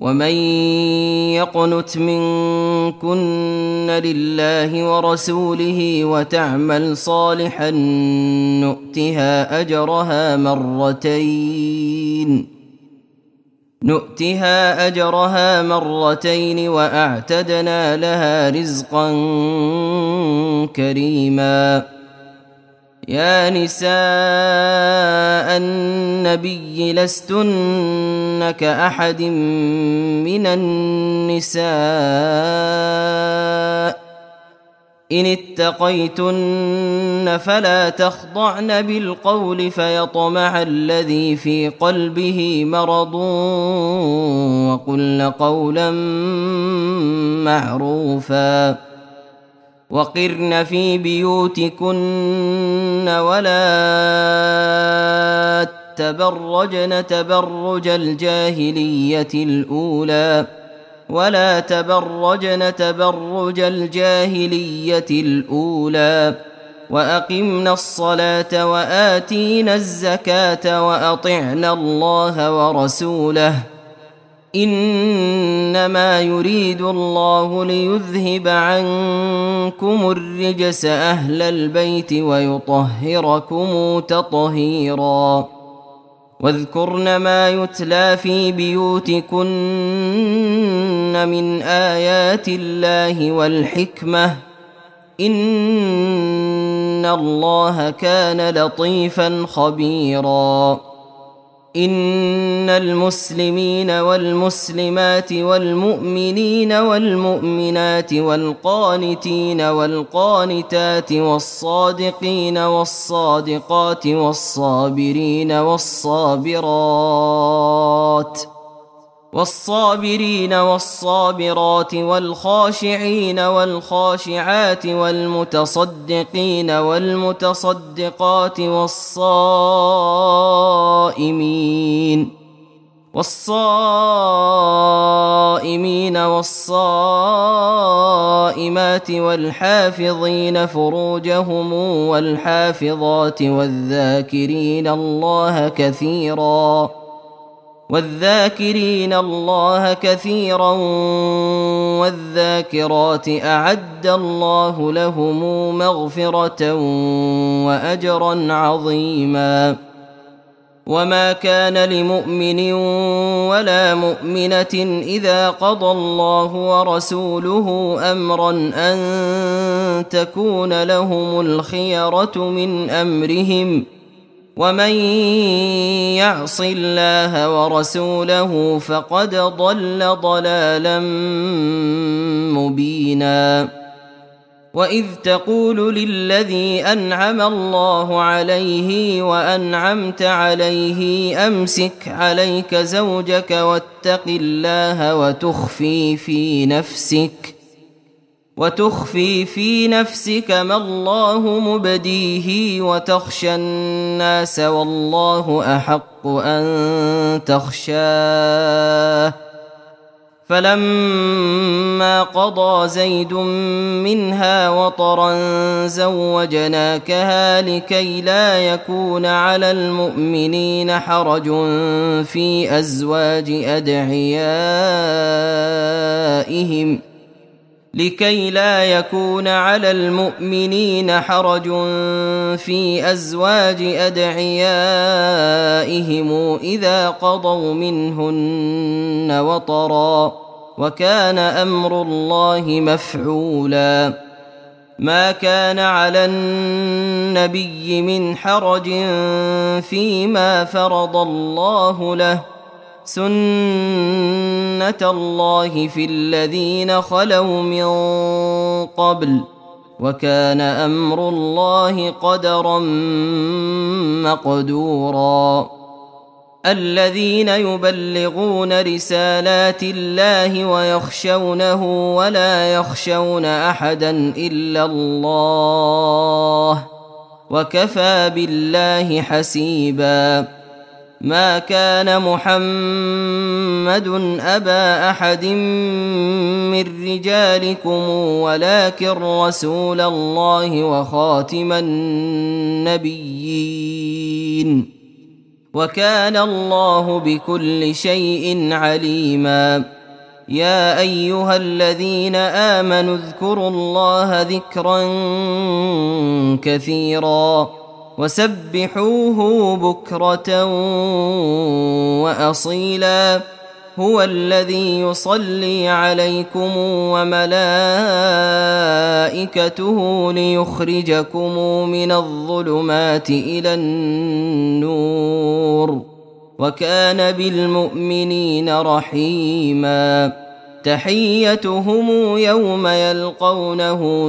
ومن يقنت منكن لله ورسوله وتعمل صالحا نؤتها أجرها مرتين وأعتدنا لها رزقا كريما. يا نساء النبي لستن كأحد من النساء إن اتقيتن فلا تخضعن بالقول فيطمع الذي في قلبه مرض وقلن قولا معروفا. وقرن في بيوتكن ولا تبرجن تبرج الجاهلية الأولى وأقمنا الصلاة وآتينا الزكاة وأطعنا الله ورسوله إنما يريد الله ليذهب عنكم الرجس أهل البيت ويطهركم تطهيرا. واذكرن ما يتلى في بيوتكن من آيات الله والحكمة إن الله كان لطيفا خبيرا. إن المسلمين والمسلمات والمؤمنين والمؤمنات والقانتين والقانتات والصادقين والصادقات والصابرين والصابرات والخاشعين والخاشعات والمتصدقين والمتصدقات والصائمين والصائمات والحافظين فروجهم والحافظات والذاكرين الله كثيرا والذاكرات أعد الله لهم مغفرة وأجرا عظيما. وما كان لمؤمن ولا مؤمنة إذا قضى الله ورسوله أمرا أن تكون لهم الخيرة من أمرهم ومن يعص الله ورسوله فقد ضل ضلالا مبينا. وإذ تقول للذي أنعم الله عليه وأنعمت عليه أمسك عليك زوجك واتق الله وتخفي في نفسك ما الله مبديه وتخشى الناس والله أحق أن تخشاه. فلما قضى زيد منها وطرا زوجناكها لكي لا يكون على المؤمنين حرج في أزواج أدعيائهم إذا قضوا منهن وطرا وكان أمر الله مفعولا. ما كان على النبي من حرج فيما فرض الله له سنة الله في الذين خلوا من قبل وكان أمر الله قدرا مقدورا. الذين يبلغون رسالات الله ويخشونه ولا يخشون أحدا إلا الله وكفى بالله حسيبا. ما كان محمد أبا أحد من رجالكم ولكن رسول الله وخاتم النبيين وكان الله بكل شيء عليما. يا أيها الذين آمنوا اذكروا الله ذكرا كثيرا وسبحوه بكرة وأصيلا. هو الذي يصلي عليكم وملائكته ليخرجكم من الظلمات إلى النور وكان بالمؤمنين رحيما. تحيتهم يوم يلقونه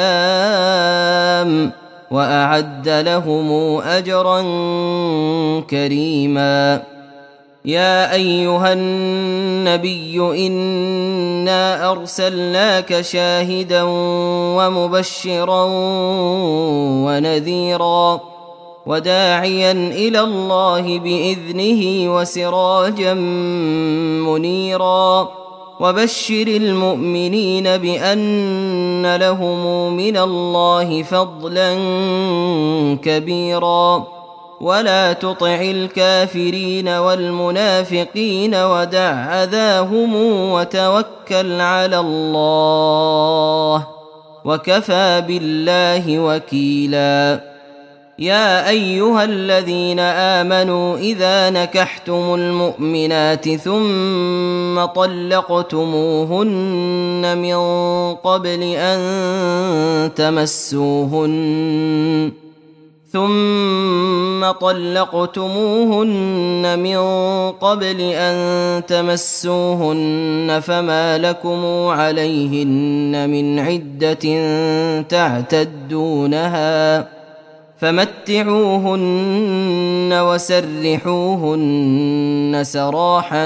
سلام وأعد لهم أجرا كريما. يا أيها النبي إنا أرسلناك شاهدا ومبشرا ونذيرا وداعيا إلى الله بإذنه وسراجا منيرا. وبشر المؤمنين بأن لهم من الله فضلا كبيرا. ولا تطع الكافرين والمنافقين ودع أذاهم وتوكل على الله وكفى بالله وكيلا. يا أيها الذين آمنوا إذا نكحتم المؤمنات ثم طلقتموهن من قبل أن تمسوهن فما لكم عليهن من عدة تعتدونها فمتعوهن وسرحوهن سراحا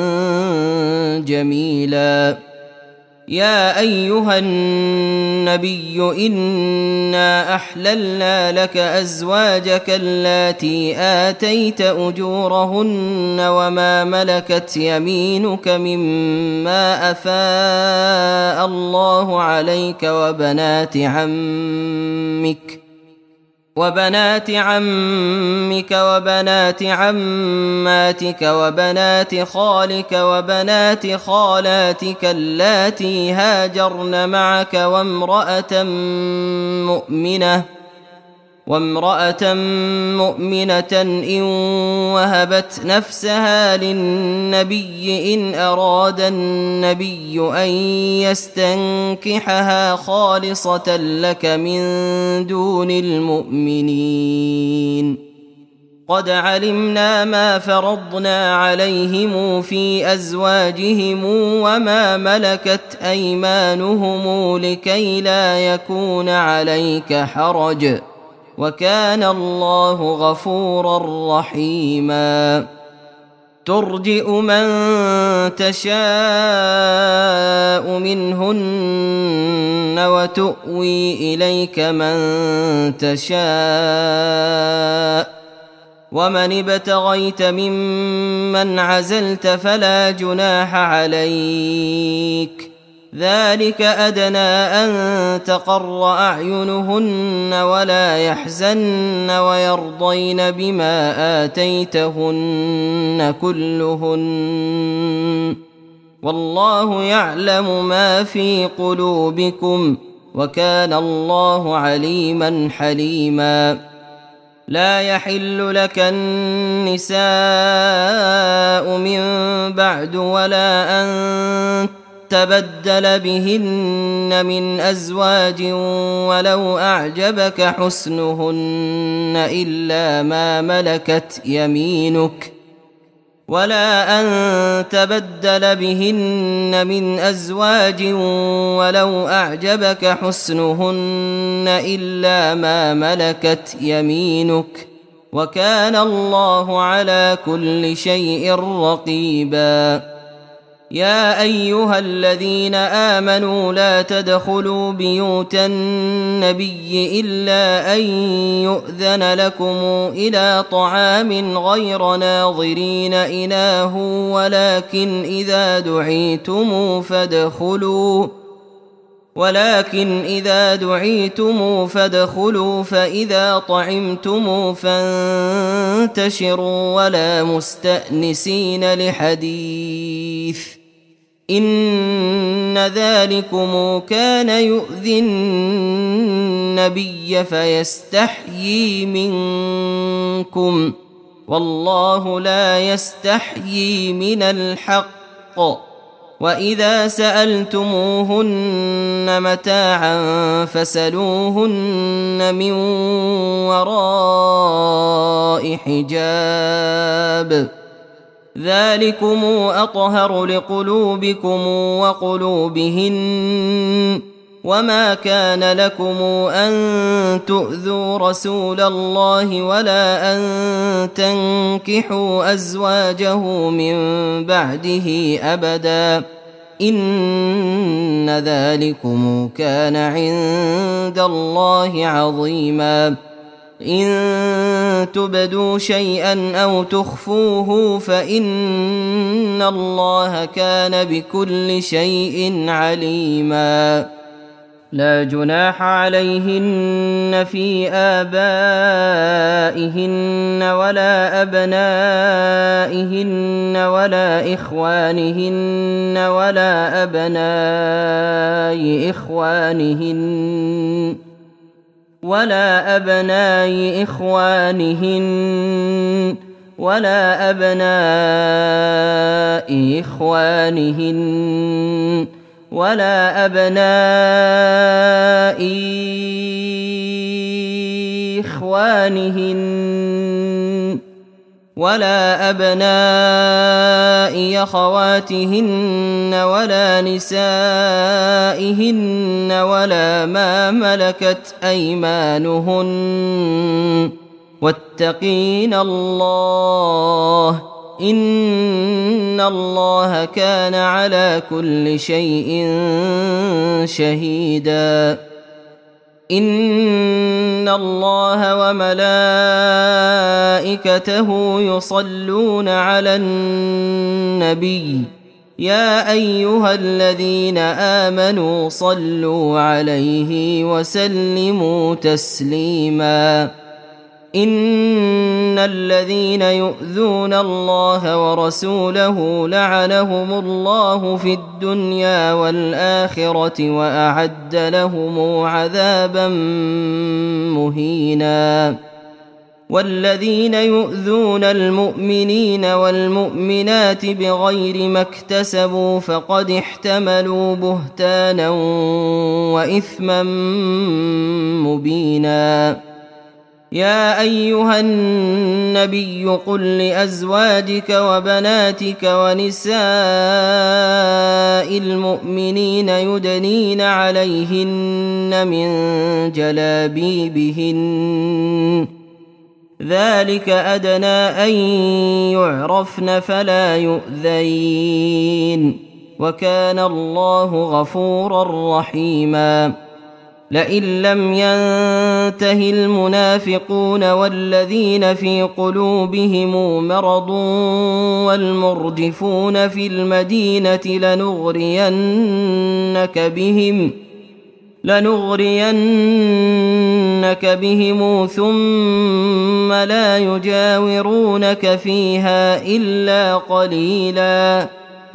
جميلا. يا أيها النبي إنا أحللنا لك أزواجك اللاتي آتيت أجورهن وما ملكت يمينك مما أفاء الله عليك وبنات عمك وبنات عماتك وبنات خالك وبنات خالاتك اللاتي هاجرن معك وامرأة مؤمنة إن وهبت نفسها للنبي إن أراد النبي أن يستنكحها خالصة لك من دون المؤمنين. قد علمنا ما فرضنا عليهم في أزواجهم وما ملكت أيمانهم لكي لا يكون عليك حرج وكان الله غفورا رحيما. ترجئ من تشاء منهن وتؤوي إليك من تشاء ومن ابتغيت ممن عزلت فلا جناح عليك. ذلك أدنى أن تقر أعينهن ولا يحزن ويرضين بما آتيتهن كلهن والله يعلم ما في قلوبكم وكان الله عليما حليما. لا يحل لك النساء من بعد ولا أن تبدل بهن من أزواج ولو أعجبك حسنهن إلا ما ملكت يمينك ولا أن تبدل بهن من أزواج ولو أعجبك حسنهن إلا ما ملكت يمينك وكان الله على كل شيء رقيبا. يا أيها الذين آمنوا لا تدخلوا بيوت النبي إلا أن يؤذن لكم إلى طعام غير ناظرين إناه ولكن إذا دعيتم فادخلوا فإذا طعمتم فانتشروا ولا مستأنسين لحديث إن ذلكم كان يؤذي النبي فيستحيي منكم والله لا يستحيي من الحق وإذا سألتموهن متاعا فسلوهن من وراء حجاب ذلكم أطهر لقلوبكم وقلوبهن وما كان لكم أن تؤذوا رسول الله ولا أن تنكحوا أزواجه من بعده أبدا إن ذلكم كان عند الله عظيما إن تبدوا شيئا أو تخفوه فإن الله كان بكل شيء عليما لا جناح عليهن في آبائهن ولا أبنائهن ولا إخوانهن ولا أبناء إخوانهن ولا أبناء إخوانهن ولا أبناء إخوانهن ولا أبناء إخوانهن ولا أبناء أخواتهن ولا نسائهن ولا ما ملكت أيمانهن واتقين الله إن الله كان على كل شيء شهيدا إن الله وملائكته يصلون على النبي يا أيها الذين آمنوا صلوا عليه وسلموا تسليما إن الذين يؤذون الله ورسوله لعنهم الله في الدنيا والآخرة وأعد لهم عذابا مهينا والذين يؤذون المؤمنين والمؤمنات بغير ما اكتسبوا فقد احتملوا بهتانا وإثما مبينا يا أيها النبي قل لأزواجك وبناتك ونساء المؤمنين يدنين عليهن من جلابيبهن ذلك أدنى أن يعرفن فلا يؤذين وكان الله غفورا رحيما لئن لم ينته المنافقون والذين في قلوبهم مرض والمرجفون في المدينة لنغرينك بهم ثم لا يجاورونك فيها إلا قليلا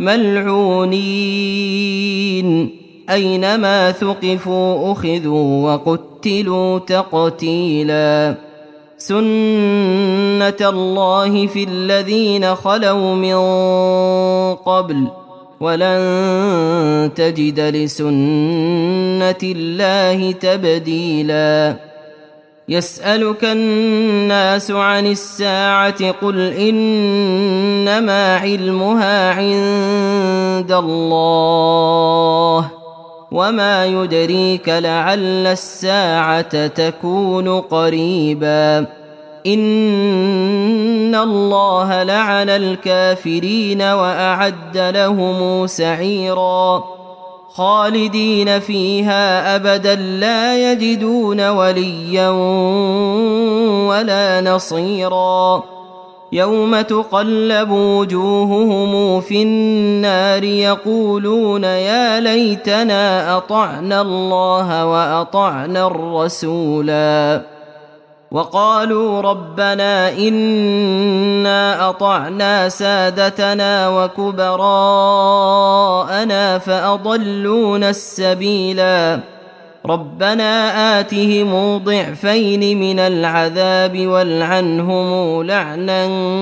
ملعونين أينما ثقفوا أخذوا وقتلوا تقتيلا سنة الله في الذين خلوا من قبل ولن تجد لسنة الله تبديلا يسألك الناس عن الساعة قل إنما علمها عند الله وما يدريك لعل الساعة تكون قريبا إن الله لعن الكافرين وأعد لهم سعيرا خالدين فيها أبدا لا يجدون وليا ولا نصيرا يوم تقلب وجوههم في النار يقولون يا ليتنا أطعنا الله وأطعنا الرسولا وقالوا ربنا إنا أطعنا سادتنا وكبراءنا فأضلونا السبيلا ربنا آتهم ضعفين من العذاب والعنهم لعنا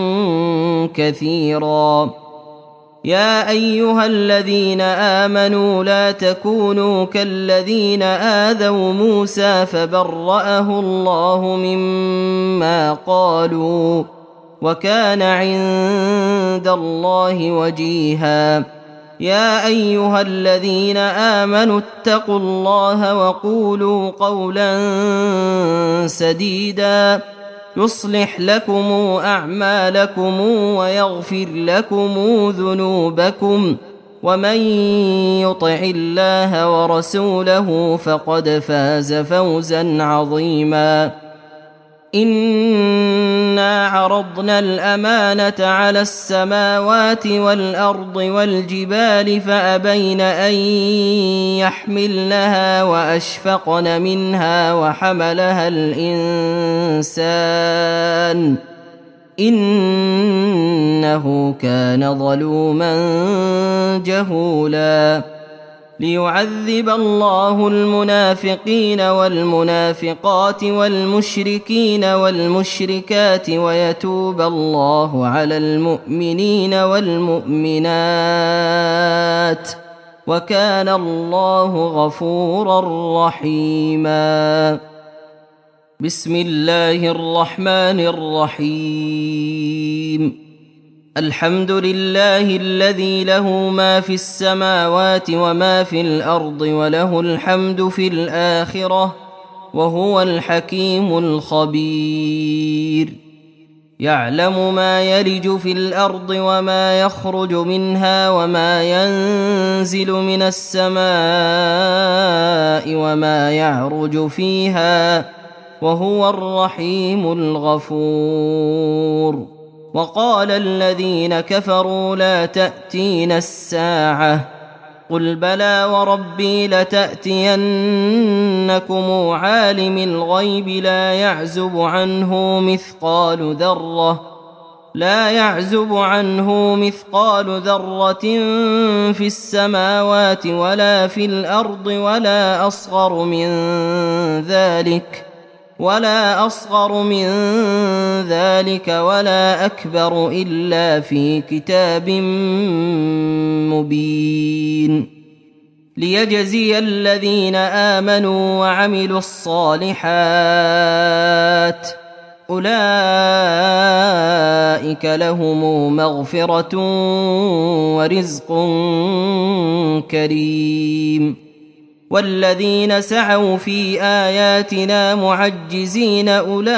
كثيرا يا أيها الذين آمنوا لا تكونوا كالذين آذوا موسى فبرأه الله مما قالوا وكان عند الله وجيها يا أيها الذين آمنوا اتقوا الله وقولوا قولا سديدا يصلح لكم أعمالكم ويغفر لكم ذنوبكم ومن يطع الله ورسوله فقد فاز فوزا عظيما إنا عرضنا الأمانة على السماوات والأرض والجبال فأبين أن يحملنها وأشفقن منها وحملها الإنسان إنه كان ظلوما جهولا ليعذب الله المنافقين والمنافقات والمشركين والمشركات ويتوب الله على المؤمنين والمؤمنات وكان الله غفورا رحيما بسم الله الرحمن الرحيم الحمد لله الذي له ما في السماوات وما في الأرض وله الحمد في الآخرة وهو الحكيم الخبير يعلم ما يلج في الأرض وما يخرج منها وما ينزل من السماء وما يعرج فيها وهو الرحيم الغفور وقال الذين كفروا لا تأتينا الساعة قل بلى وربي لتأتينكم عالم الغيب لا يعزب عنه مثقال ذرة في السماوات ولا في الأرض ولا أصغر من ذلك ولا أكبر إلا في كتاب مبين ليجزي الذين آمنوا وعملوا الصالحات أولئك لهم مغفرة ورزق كريم والذين سعوا في آياتنا معجزين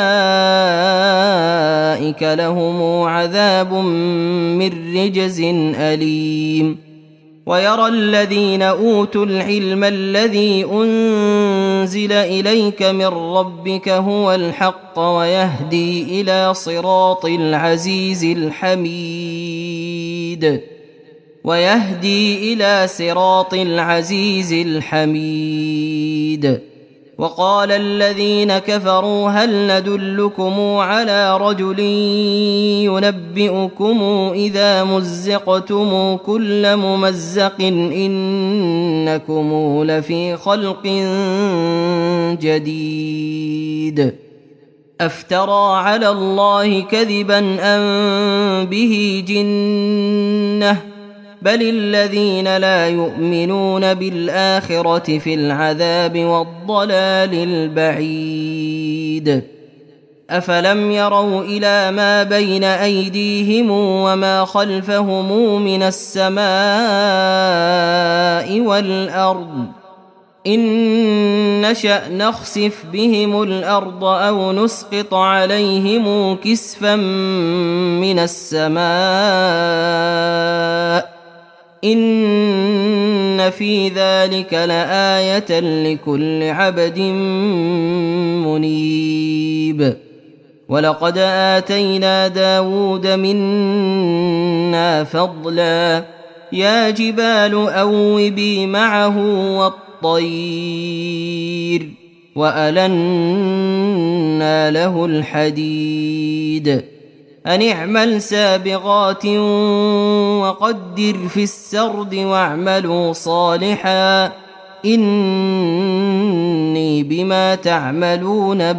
أولئك لهم عذاب من رجز أليم ويرى الذين أوتوا العلم الذي أنزل إليك من ربك هو الحق ويهدي إلى صراط العزيز الحميد وقال الذين كفروا هل ندلكم على رجل ينبئكم إذا مزقتم كل ممزق إنكم لفي خلق جديد أفترى على الله كذبا أم به جنة بل الذين لا يؤمنون بالآخرة في العذاب والضلال البعيد أفلم يروا إلى ما بين أيديهم وما خلفهم من السماء والأرض إن نشأ نخسف بهم الأرض أو نسقط عليهم كسفا من السماء إن في ذلك لآية لكل عبد منيب ولقد آتينا داود منا فضلا يا جبال أوبي معه والطير وألنا له الحديد أن اعمل سابغات وقدر في السرد واعملوا صالحا إني بما تعملون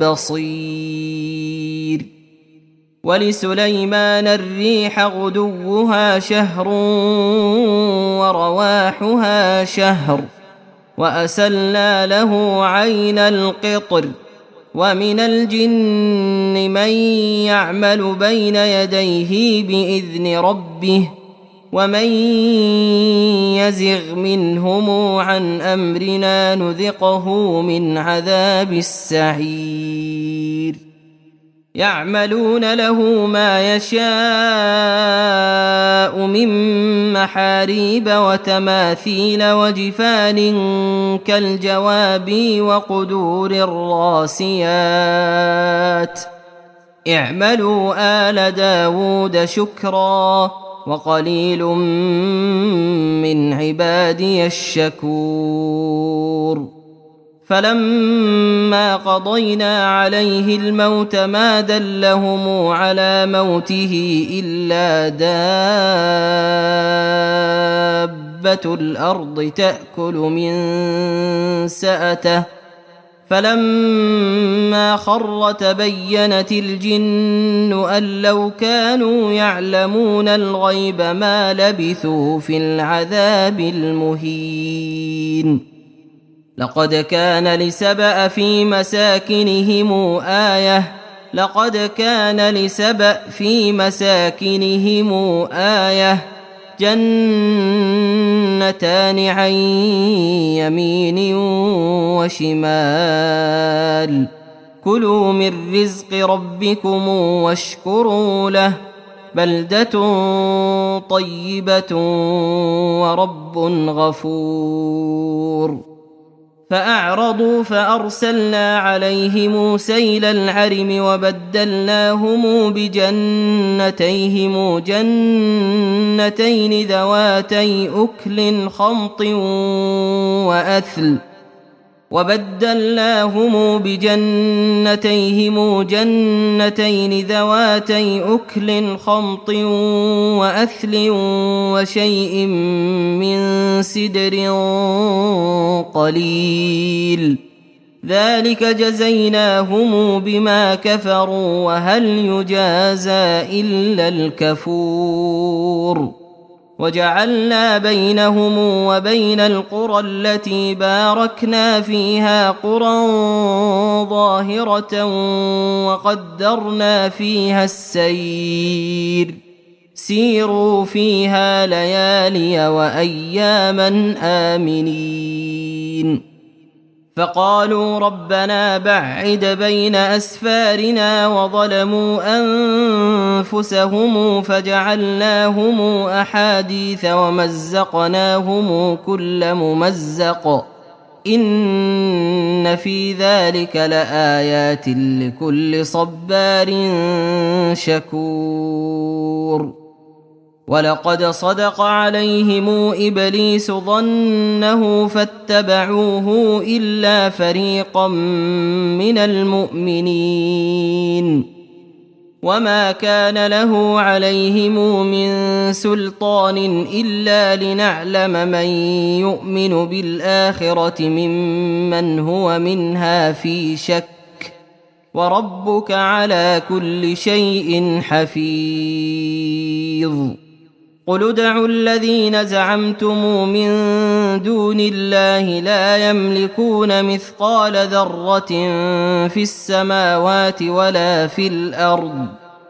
بصير ولسليمان الريح غدوها شهر ورواحها شهر وأسلنا له عين القطر ومن الجن من يعمل بين يديه بإذن ربه ومن يزغ منهم عن أمرنا نذقه من عذاب السعير يعملون له ما يشاء من محاريب وتماثيل وجفان كالجواب وقدور الراسيات اعملوا آل داود شكرا وقليل من عبادي الشكور فلما قضينا عليه الموت ما دلهم على موته إلا دابة الأرض تأكل من سأته فلما خر تبينت الجن أن لو كانوا يعلمون الغيب ما لبثوا في العذاب المهين لقد كان لسبأ في مساكنهم آية جنتان عن يمين وشمال كلوا من رزق ربكم واشكروا له بلدة طيبة ورب غفور فأعرضوا فأرسلنا عليهم سيل العرم وبدلناهم بجنتيهم جنتين ذواتي أكل خمط وأثل وشيء من سدر قليل ذلك جزيناهم بما كفروا وهل يجازى إلا الكفور وجعلنا بينهم وبين القرى التي باركنا فيها قرى ظاهرة وقدرنا فيها السير سيروا فيها ليالي وأياما آمنين فقالوا ربنا بعد بين أسفارنا وظلموا أنفسهم فجعلناهم أحاديث ومزقناهم كل ممزق إن في ذلك لآيات لكل صبار شكور ولقد صدق عليهم إبليس ظنه فاتبعوه إلا فريقا من المؤمنين وما كان له عليهم من سلطان إلا لنعلم من يؤمن بالآخرة ممن هو منها في شك وربك على كل شيء حفيظ قل ادعوا الذين زعمتم من دون الله لا يملكون مثقال ذرة في السماوات ولا في الأرض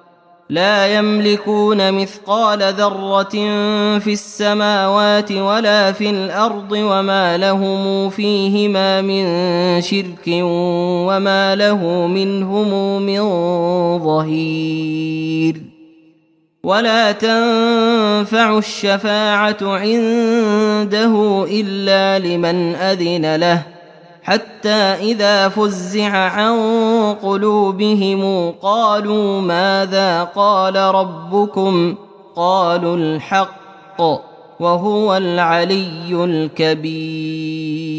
وما لهم فيهما من شرك وما له منهم من ظهير ولا تنفع الشفاعة عنده إلا لمن أذن له حتى إذا فزع عن قلوبهم قالوا ماذا قال ربكم قالوا الحق وهو العلي الكبير.